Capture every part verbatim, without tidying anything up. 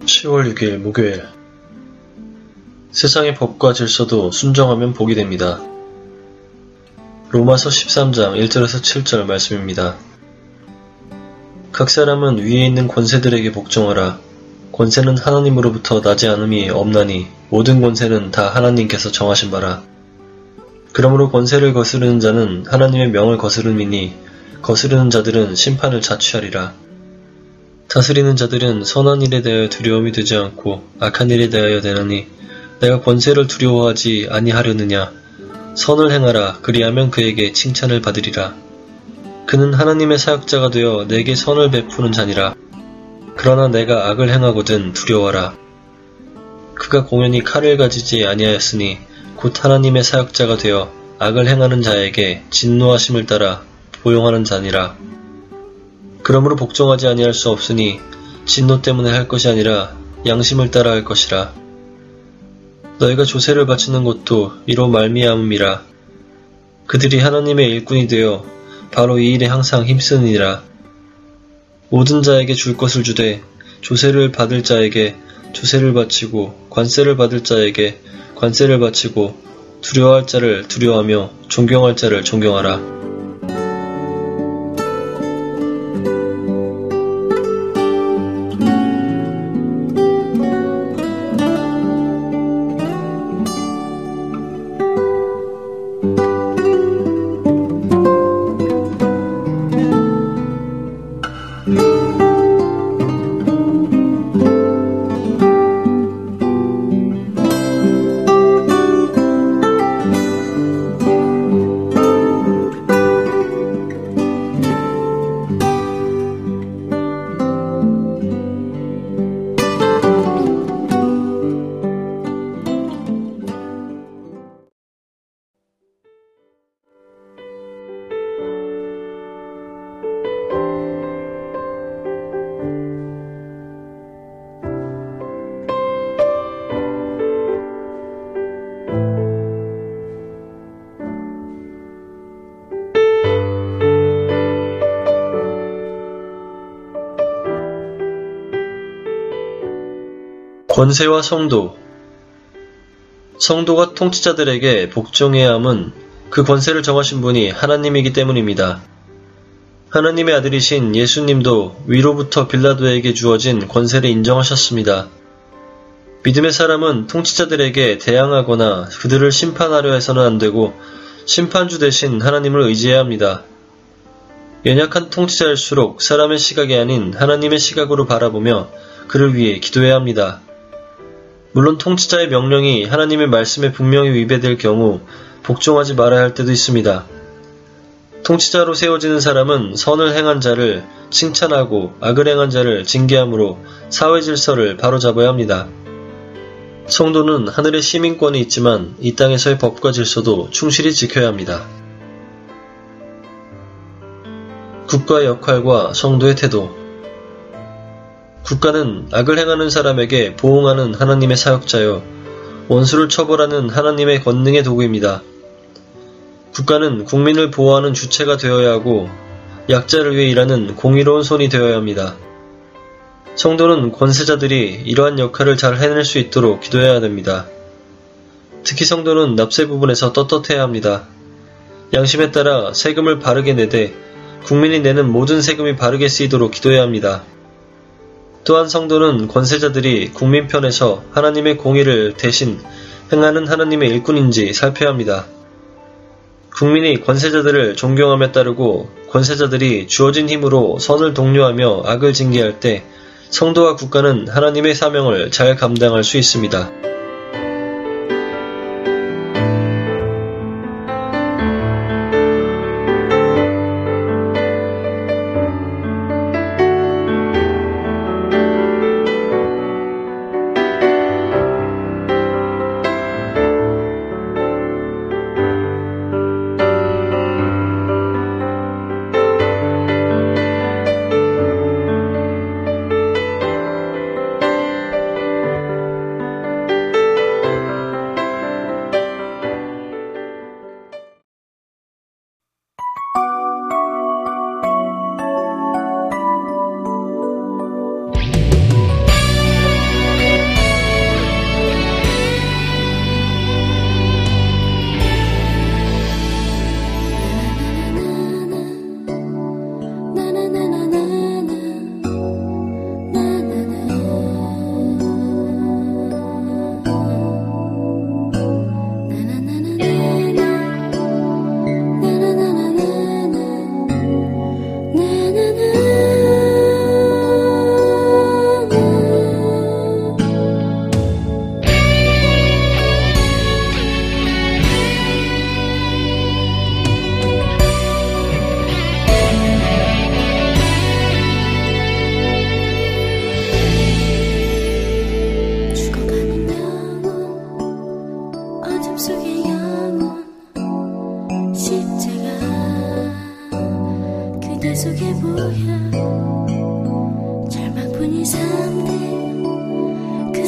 시월 육일 목요일. 세상의 법과 질서도 순종하면 복이 됩니다. 로마서 십삼장 일절에서 칠절 말씀입니다. 각 사람은 위에 있는 권세들에게 복종하라. 권세는 하나님으로부터 나지 않음이 없나니 모든 권세는 다 하나님께서 정하신 바라. 그러므로 권세를 거스르는 자는 하나님의 명을 거스름이니 거스르는 자들은 심판을 자취하리라. 다스리는 자들은 선한 일에 대하여 두려움이 되지 않고 악한 일에 대하여 되나니 내가 권세를 두려워하지 아니하려느냐. 선을 행하라. 그리하면 그에게 칭찬을 받으리라. 그는 하나님의 사역자가 되어 내게 선을 베푸는 자니라. 그러나 내가 악을 행하거든 두려워하라. 그가 공연히 칼을 가지지 아니하였으니 곧 하나님의 사역자가 되어 악을 행하는 자에게 진노하심을 따라 보용하는 자니라. 그러므로 복종하지 아니할 수 없으니 진노 때문에 할 것이 아니라 양심을 따라 할 것이라. 너희가 조세를 바치는 것도 이로 말미암음이라. 그들이 하나님의 일꾼이 되어 바로 이 일에 항상 힘쓰느니라. 모든 자에게 줄 것을 주되 조세를 받을 자에게 조세를 바치고 관세를 받을 자에게 관세를 바치고 두려워할 자를 두려워하며 존경할 자를 존경하라. 권세와 성도. 성도가 통치자들에게 복종해야 함은 그 권세를 정하신 분이 하나님이기 때문입니다. 하나님의 아들이신 예수님도 위로부터 빌라도에게 주어진 권세를 인정하셨습니다. 믿음의 사람은 통치자들에게 대항하거나 그들을 심판하려 해서는 안 되고 심판주 대신 하나님을 의지해야 합니다. 연약한 통치자일수록 사람의 시각이 아닌 하나님의 시각으로 바라보며 그를 위해 기도해야 합니다. 물론 통치자의 명령이 하나님의 말씀에 분명히 위배될 경우 복종하지 말아야 할 때도 있습니다. 통치자로 세워지는 사람은 선을 행한 자를 칭찬하고 악을 행한 자를 징계함으로 사회 질서를 바로잡아야 합니다. 성도는 하늘의 시민권이 있지만 이 땅에서의 법과 질서도 충실히 지켜야 합니다. 국가의 역할과 성도의 태도. 국가는 악을 행하는 사람에게 보응하는 하나님의 사역자여 원수를 처벌하는 하나님의 권능의 도구입니다. 국가는 국민을 보호하는 주체가 되어야 하고 약자를 위해 일하는 공의로운 손이 되어야 합니다. 성도는 권세자들이 이러한 역할을 잘 해낼 수 있도록 기도해야 됩니다. 특히 성도는 납세 부분에서 떳떳해야 합니다. 양심에 따라 세금을 바르게 내되 국민이 내는 모든 세금이 바르게 쓰이도록 기도해야 합니다. 또한 성도는 권세자들이 국민 편에서 하나님의 공의를 대신 행하는 하나님의 일꾼인지 살펴야 합니다. 국민이 권세자들을 존경하며 따르고 권세자들이 주어진 힘으로 선을 독려하며 악을 징계할 때 성도와 국가는 하나님의 사명을 잘 감당할 수 있습니다.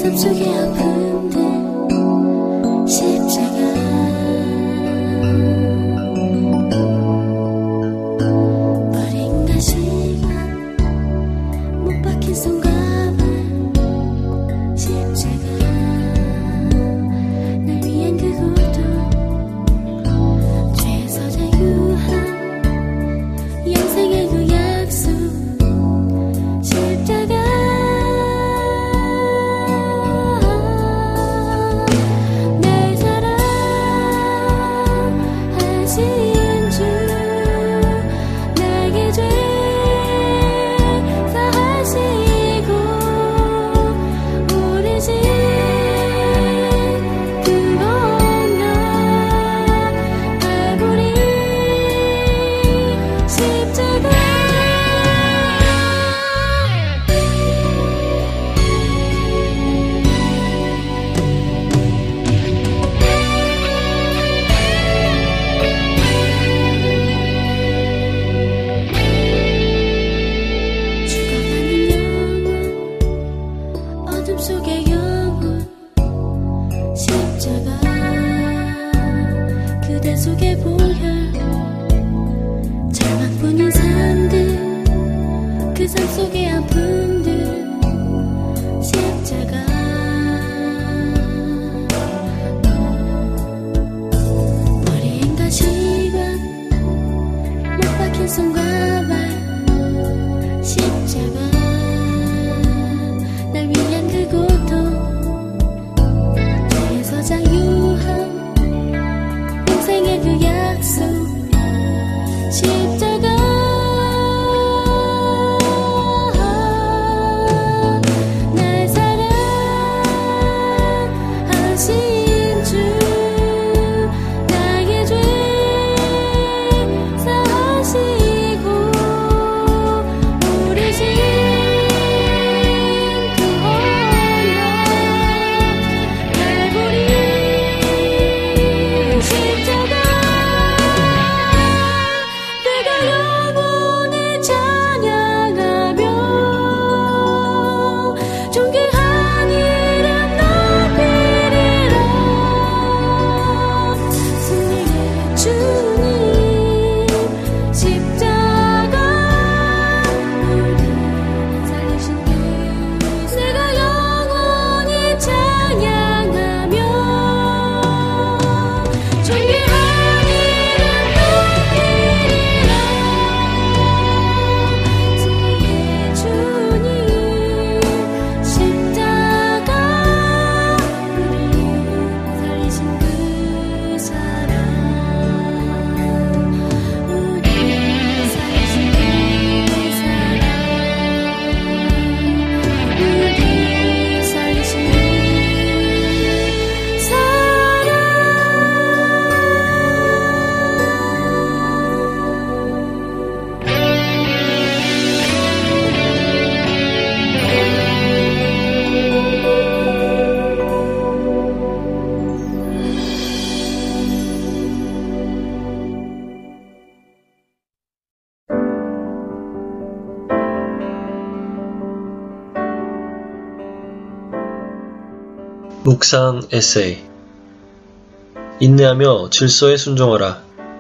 삶 속의 아픔들 십자가 버린 가시관 못 박힌 손가발 십자가 날 위한 그 고통 죄에서 자유한 영생의 그 약속 십자가 날 사랑하신 주 나에게 죄 사하시고 오르신 그 언덕 갈보리 십자가 죽어가는 영혼 어둠 속의 영혼 십자가 그대 속의 보혈 절망뿐인 삶들 그 삶 속의 아픔들 십자가 머리엔 가시관 못 박힌 손가발 십자가 날 위한 그 고통 죄에서 자유한 영생의 그 약속 십자가 날 사랑하신 주 나의 죄 사하시고 오르신 그 언덕 갈보리 십자가 내가 영원히 찬양하며 존귀한 이름 높이리라 승리의 주님 십자가 우리 살리신 그 내가 영원히 찬양하며 존귀한 이름 높이리라 승리의 주님 십자가 우리 살리신 그 사랑 우리 살리신 그 사랑 우리 살리신 그 묵상 에세이 인내하며 질서에 순종하라.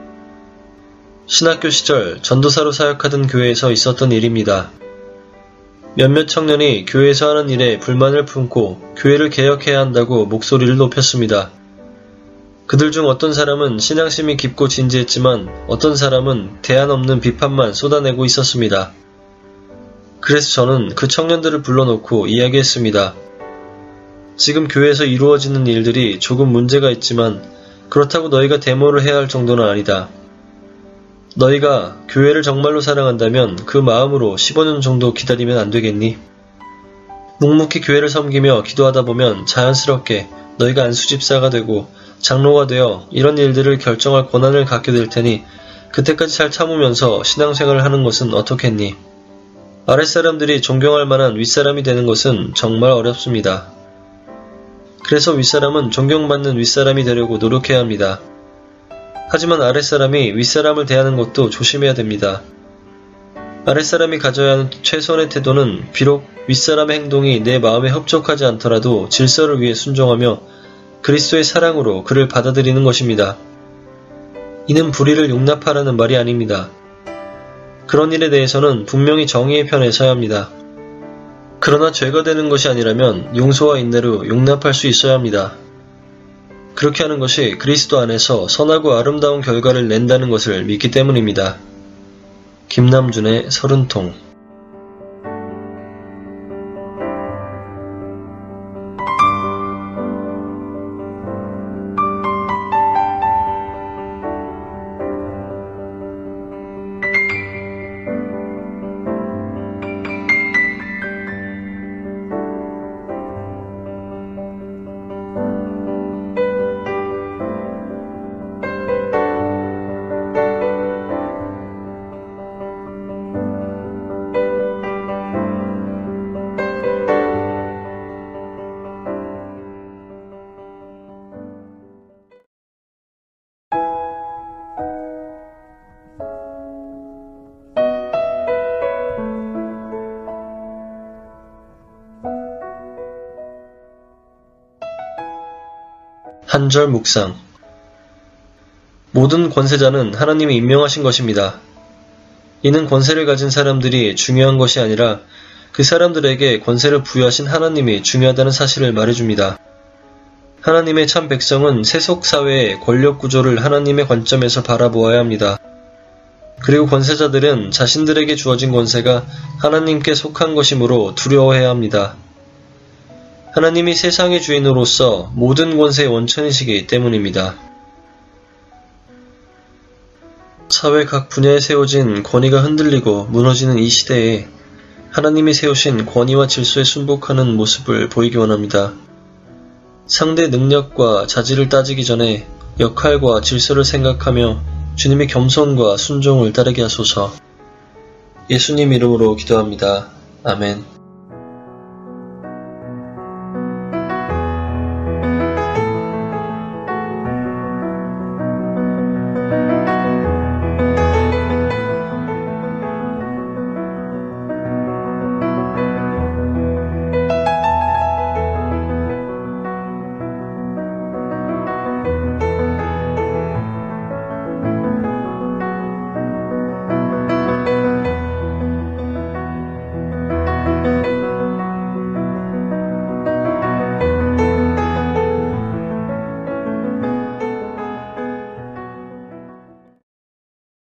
신학교 시절 전도사로 사역하던 교회에서 있었던 일입니다. 몇몇 청년이 교회에서 하는 일에 불만을 품고 교회를 개혁해야 한다고 목소리를 높였습니다. 그들 중 어떤 사람은 신앙심이 깊고 진지했지만 어떤 사람은 대안 없는 비판만 쏟아내고 있었습니다. 그래서 저는 그 청년들을 불러놓고 이야기했습니다. 지금 교회에서 이루어지는 일들이 조금 문제가 있지만 그렇다고 너희가 데모를 해야 할 정도는 아니다. 너희가 교회를 정말로 사랑한다면 그 마음으로 십오 년 정도 기다리면 안 되겠니? 묵묵히 교회를 섬기며 기도하다 보면 자연스럽게 너희가 안수집사가 되고 장로가 되어 이런 일들을 결정할 권한을 갖게 될 테니 그때까지 잘 참으면서 신앙생활을 하는 것은 어떻겠니? 아랫사람들이 존경할 만한 윗사람이 되는 것은 정말 어렵습니다. 그래서 윗사람은 존경받는 윗사람이 되려고 노력해야 합니다. 하지만 아랫사람이 윗사람을 대하는 것도 조심해야 됩니다. 아랫사람이 가져야 하는 최선의 태도는 비록 윗사람의 행동이 내 마음에 흡족하지 않더라도 질서를 위해 순종하며 그리스도의 사랑으로 그를 받아들이는 것입니다. 이는 불의를 용납하라는 말이 아닙니다. 그런 일에 대해서는 분명히 정의의 편에 서야 합니다. 그러나 죄가 되는 것이 아니라면 용서와 인내로 용납할 수 있어야 합니다. 그렇게 하는 것이 그리스도 안에서 선하고 아름다운 결과를 낸다는 것을 믿기 때문입니다. 김남준의 서른통. 한절 묵상. 모든 권세자는 하나님이 임명하신 것입니다. 이는 권세를 가진 사람들이 중요한 것이 아니라 그 사람들에게 권세를 부여하신 하나님이 중요하다는 사실을 말해줍니다. 하나님의 참 백성은 세속사회의 권력구조를 하나님의 관점에서 바라보아야 합니다. 그리고 권세자들은 자신들에게 주어진 권세가 하나님께 속한 것이므로 두려워해야 합니다. 하나님이 세상의 주인으로서 모든 권세의 원천이시기 때문입니다. 사회 각 분야에 세워진 권위가 흔들리고 무너지는 이 시대에 하나님이 세우신 권위와 질서에 순복하는 모습을 보이기 원합니다. 상대 능력과 자질을 따지기 전에 역할과 질서를 생각하며 주님의 겸손과 순종을 따르게 하소서. 예수님 이름으로 기도합니다. 아멘.